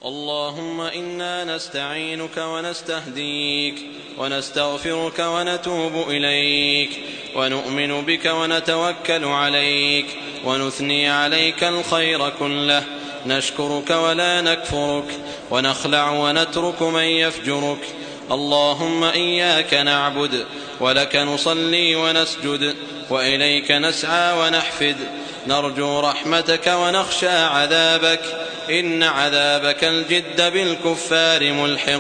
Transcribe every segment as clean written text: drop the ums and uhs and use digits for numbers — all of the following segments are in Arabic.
اللهم إنا نستعينك ونستهديك ونستغفرك ونتوب إليك ونؤمن بك ونتوكل عليك ونثني عليك الخير كله، نشكرك ولا نكفرك ونخلع ونترك من يفجرك. اللهم إياك نعبد ولك نصلي ونسجد وإليك نسعى ونحفد، نرجو رحمتك ونخشى عذابك، إن عذابك الجد بالكفار ملحق.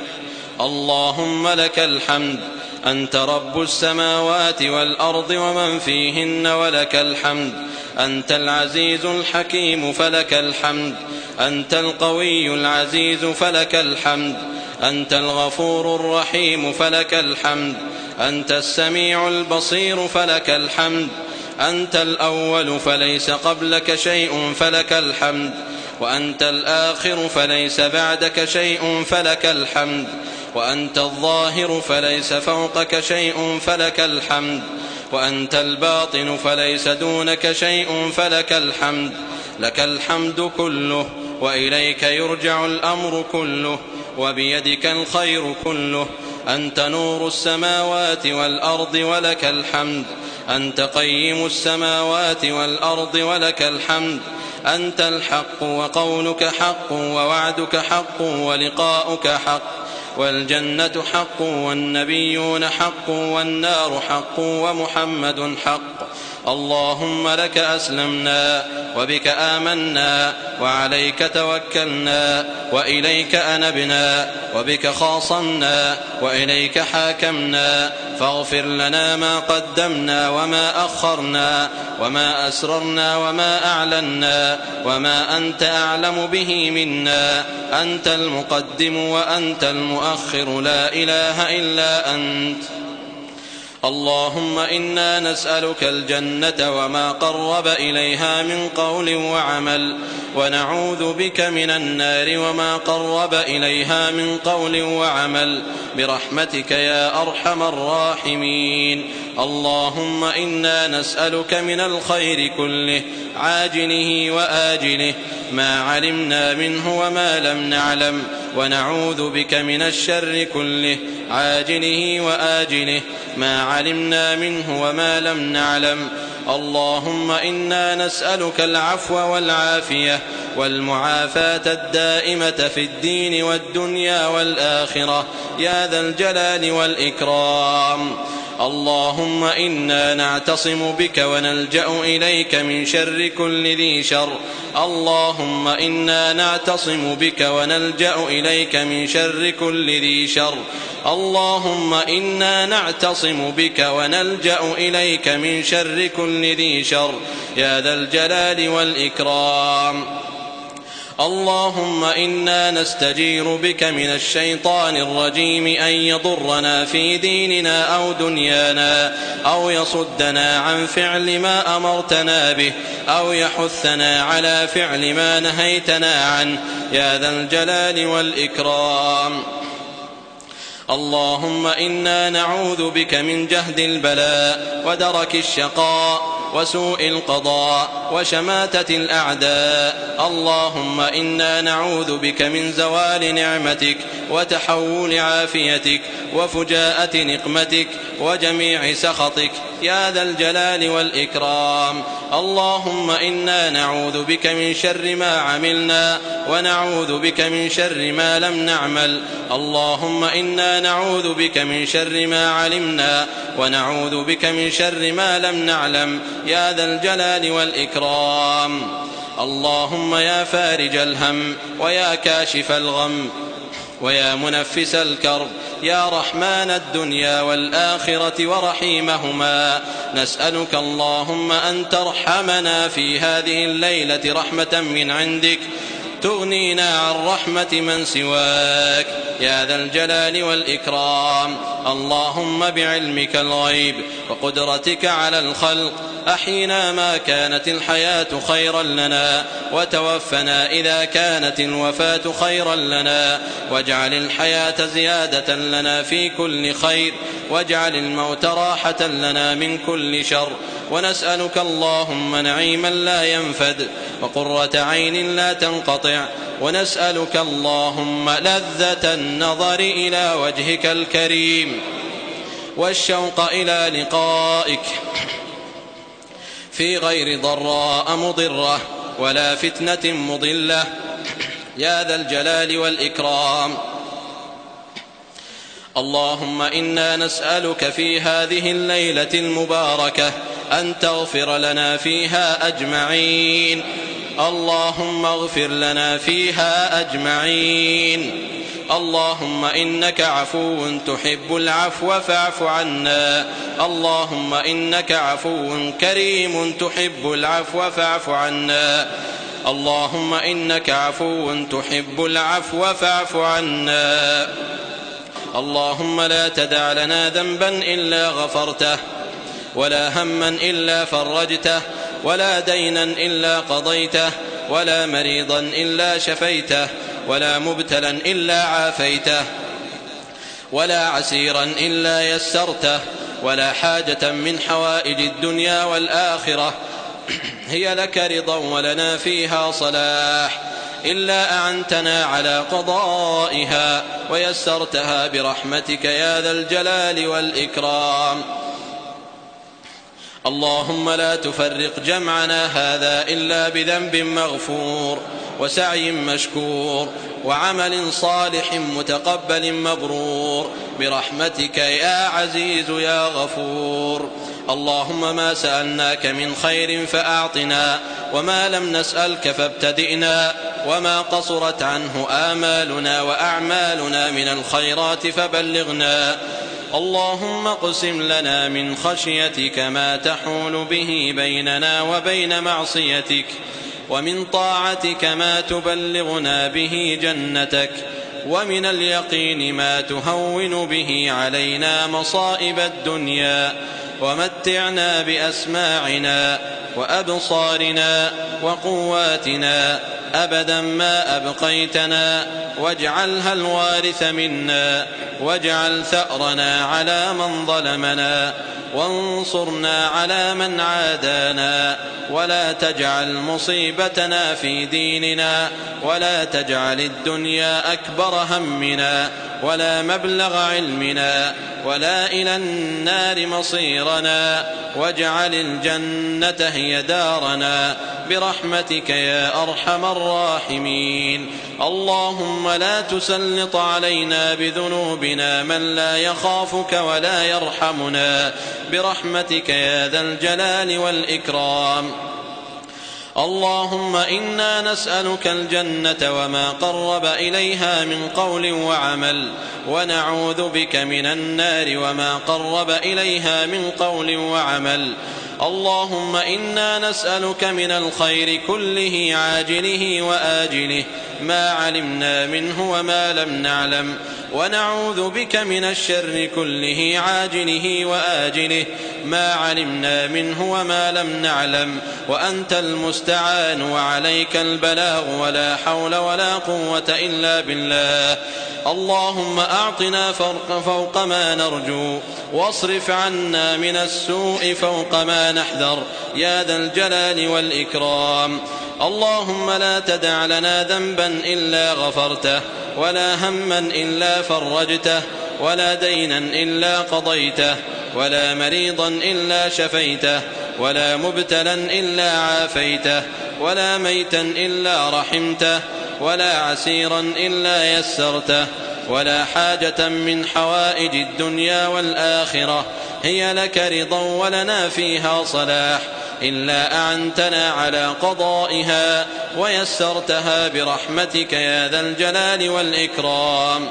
اللهم لك الحمد، أنت رب السماوات والأرض ومن فيهن ولك الحمد. أنت العزيز الحكيم فلك الحمد، أنت القوي العزيز فلك الحمد، أنت الغفور الرحيم فلك الحمد، أنت السميع البصير فلك الحمد، أنت الأول فليس قبلك شيء فلك الحمد، وأنت الآخر فليس بعدك شيء فلك الحمد، وأنت الظاهر فليس فوقك شيء فلك الحمد، وأنت الباطن فليس دونك شيء فلك الحمد. لك الحمد كله وإليك يرجع الأمر كله، وبيدك الخير كله. أنت نور السماوات والأرض ولك الحمد، أنت قيم السماوات والأرض ولك الحمد. أنت الحق وقولك حق ووعدك حق ولقاؤك حق، والجنة حق والنبيون حق والنار حق ومحمد حق. اللهم لك أسلمنا وبك آمنا وعليك توكلنا وإليك أنبنا وبك خاصمنا وإليك حاكمنا، فاغفر لنا ما قدمنا وما أخرنا وما أسررنا وما أعلنا وما أنت أعلم به منا. أنت المقدم وأنت المؤخر، لا إله إلا أنت. اللهم إنا نسألك الجنة وما قرب إليها من قول وعمل، ونعوذ بك من النار وما قرب إليها من قول وعمل، برحمتك يا أرحم الراحمين. اللهم إنا نسألك من الخير كله عاجله وآجله، ما علمنا منه وما لم نعلم، ونعوذ بك من الشر كله عاجله وآجله، ما علمنا منه وما لم نعلم. اللهم إنا نسألك العفو والعافية والمعافاة الدائمة في الدين والدنيا والآخرة، يا ذا الجلال والإكرام. اللهم إنا نعتصم بك ونلجأ إليك من شر كل ذي شر. اللهم إنا نعتصم بك ونلجأ إليك من شر كل ذي شر. اللهم إنا نعتصم بك ونلجأ إليك من شر كل ذي شر، يا ذا الجلال والإكرام. اللهم إنا نستجير بك من الشيطان الرجيم أن يضرنا في ديننا أو دنيانا، أو يصدنا عن فعل ما أمرتنا به، أو يحثنا على فعل ما نهيتنا عنه، يا ذا الجلال والإكرام. اللهم إنا نعوذ بك من جهد البلاء ودرك الشقاء وسوء القضاء وشماتة الأعداء. اللهم إنا نعوذ بك من زوال نعمتك وتحول عافيتك وفجاءة نقمتك وجميع سخطك، يا ذا الجلال والإكرام. اللهم إنا نعوذ بك من شر ما عملنا ونعوذ بك من شر ما لم نعمل. اللهم إنا نعوذ بك من شر ما علمنا ونعوذ بك من شر ما لم نعلم، يا ذا الجلال والإكرام. اللهم يا فارج الهم ويا كاشف الغم ويا منفس الكرب، يا رحمن الدنيا والآخرة ورحيمهما، نسألك اللهم أن ترحمنا في هذه الليلة رحمة من عندك تغنينا عن رحمة من سواك، يا ذا الجلال والإكرام. اللهم بعلمك الغيب وقدرتك على الخلق أحينا ما كانت الحياة خيرا لنا وتوفنا إذا كانت الوفاة خيرا لنا واجعل الحياة زيادة لنا في كل خير واجعل الموت راحة لنا من كل شر ونسألك اللهم نعيما لا ينفد وقرة عين لا تنقطع ونسألك اللهم لذة النظر إلى وجهك الكريم والشوق إلى لقائك في غير ضراء مضرة ولا فتنة مضلة يا ذا الجلال والإكرام. اللهم إنا نسألك في هذه الليلة المباركة أن تغفر لنا فيها أجمعين. اللهم اغفر لنا فيها أجمعين. اللهم إنك عفو تحب العفو فاعف عنا. اللهم إنك عفو كريم تحب العفو فاعف عنا. اللهم إنك عفو تحب العفو فاعف عنا. اللهم لا تدع لنا ذنبا إلا غفرته ولا هما إلا فرجته ولا دينا إلا قضيته ولا مريضا إلا شفيته ولا مبتلا إلا عافيته ولا عسيرا إلا يسرته ولا حاجة من حوائج الدنيا والآخرة هي لك رضا ولنا فيها صلاح إلا أعنتنا على قضائها ويسرتها برحمتك يا ذا الجلال والإكرام. اللهم لا تفرق جمعنا هذا إلا بذنب مغفور وسعي مشكور وعمل صالح متقبل مبرور برحمتك يا عزيز يا غفور. اللهم ما سألناك من خير فأعطنا وما لم نسألك فابتدئنا وما قصرت عنه آمالنا وأعمالنا من الخيرات فبلغنا. اللهم اقسم لنا من خشيتك ما تحول به بيننا وبين معصيتك ومن طاعتك ما تبلغنا به جنتك ومن اليقين ما تهون به علينا مصائب الدنيا ومتعنا بأسماعنا وأبصارنا وقواتنا أبدا ما أبقيتنا واجعلها الوارث منا واجعل ثأرنا على من ظلمنا وانصرنا على من عادانا ولا تجعل مصيبتنا في ديننا ولا تجعل الدنيا أكبر همنا ولا مبلغ علمنا ولا إلى النار مصيرنا واجعل الجنة هي دارنا برحمتك يا أرحم الراحمين. اللهم لا تسلط علينا بذنوبنا من لا يخافك ولا يرحمنا برحمتك يا ذا الجلال والإكرام. اللهم إنا نسألك الجنة وما قرب إليها من قول وعمل ونعوذ بك من النار وما قرب إليها من قول وعمل. اللهم إنا نسألك من الخير كله عاجله وآجله ما علمنا منه وما لم نعلم ونعوذ بك من الشر كله عاجله وآجله ما علمنا منه وما لم نعلم وأنت المستعان وعليك البلاغ ولا حول ولا قوة إلا بالله. اللهم أعطنا فوق ما نرجو واصرف عنا من السوء فوق ما نحذر يا ذا الجلال والإكرام. اللهم لا تدع لنا ذنبا إلا غفرته ولا هما إلا فرجته ولا دينا إلا قضيته ولا مريضا إلا شفيته ولا مبتلا إلا عافيته ولا ميتا إلا رحمته ولا عسيرا إلا يسرته ولا حاجة من حوائج الدنيا والآخرة هي لك رضا ولنا فيها صلاح إلا أعنتنا على قضائها ويسرتها برحمتك يا ذا الجلال والإكرام.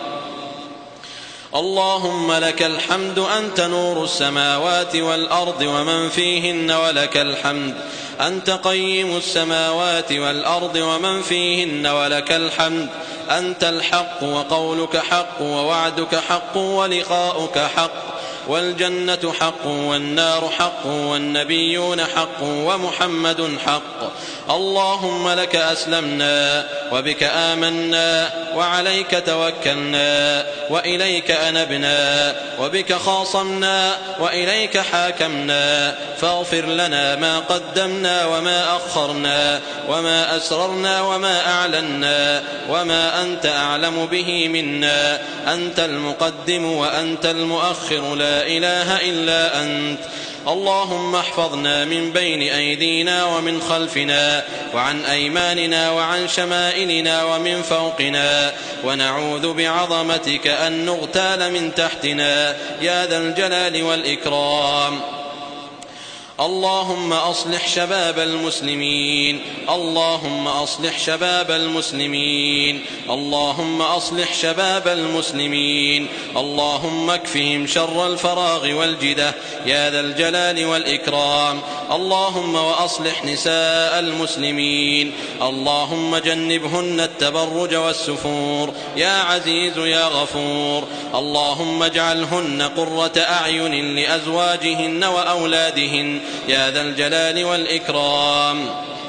اللهم لك الحمد أنت نور السماوات والأرض ومن فيهن ولك الحمد أنت قيم السماوات والأرض ومن فيهن ولك الحمد أنت الحق وقولك حق ووعدك حق ولقاؤك حق والجنة حق والنار حق والنبيون حق ومحمد حق. اللهم لك أسلمنا وبك آمنا وعليك توكلنا وإليك أنبنا وبك خاصمنا وإليك حاكمنا، فاغفر لنا ما قدمنا وما أخرنا وما أسررنا وما أعلنا وما أنت أعلم به منا. أنت المقدم وأنت المؤخر، لا إله إلا أنت. اللهم احفظنا من بين أيدينا ومن خلفنا وعن أيماننا وعن شمائلنا ومن فوقنا، ونعوذ بعظمتك أن نغتال من تحتنا يا ذا الجلال والإكرام. اللهم أصلح شباب المسلمين، اللهم أصلح شباب المسلمين، اللهم أصلح شباب المسلمين، اللهم اكفهم شر الفراغ والجدة يا ذا الجلال والإكرام. اللهم وأصلح نساء المسلمين، اللهم جنبهن التبرج والسفور يا عزيز يا غفور. اللهم اجعلهن قرة أعين لأزواجهن وأولادهن يا ذا الجلال والإكرام.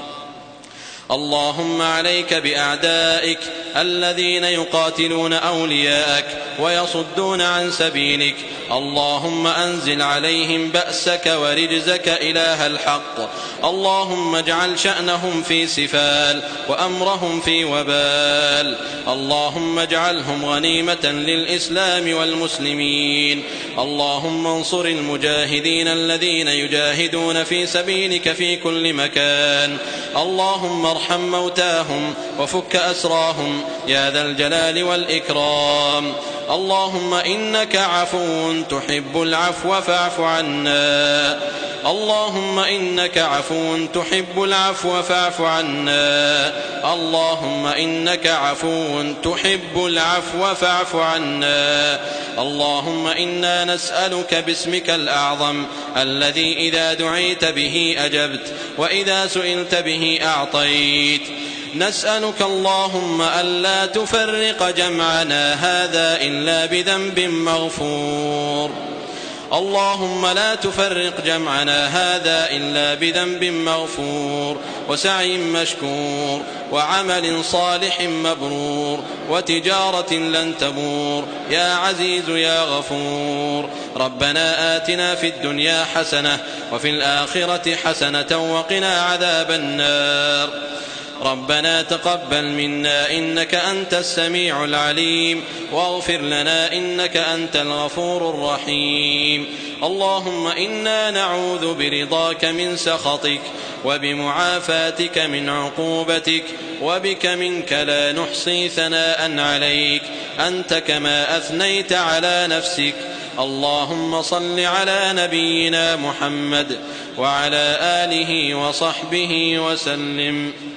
اللهم عليك بأعدائك الذين يقاتلون أولياءك ويصدون عن سبيلك. اللهم أنزل عليهم بأسك ورجزك إله الحق. اللهم اجعل شأنهم في سفال وأمرهم في وبال. اللهم اجعلهم غنيمة للإسلام والمسلمين. اللهم انصر المجاهدين الذين يجاهدون في سبيلك في كل مكان. اللهم ارحم موتاهم وفك أسراهم يا ذا الجلال والإكرام. اللهم إنك عفو تحب العفو فاعف عنا. اللهم إنك عفو تحب العفو فاعف عنا. اللهم إنك عفو تحب العفو فاعف عنا. اللهم إنا نسألك باسمك الأعظم الذي إذا دعيت به أجبت وإذا سئلت به أعطيت. نسألك اللهم ألا تفرق جمعنا هذا إلا بذنب مغفور. اللهم لا تفرق جمعنا هذا إلا بذنب مغفور وسعي مشكور وعمل صالح مبرور وتجارة لن تبور يا عزيز يا غفور. ربنا آتنا في الدنيا حسنة وفي الآخرة حسنة وقنا عذاب النار. ربنا تقبل منا إنك أنت السميع العليم واغفر لنا إنك أنت الغفور الرحيم. اللهم إنا نعوذ برضاك من سخطك وبمعافاتك من عقوبتك وبك منك لا نحصي ثناء عليك أنت كما أثنيت على نفسك. اللهم صل على نبينا محمد وعلى آله وصحبه وسلم.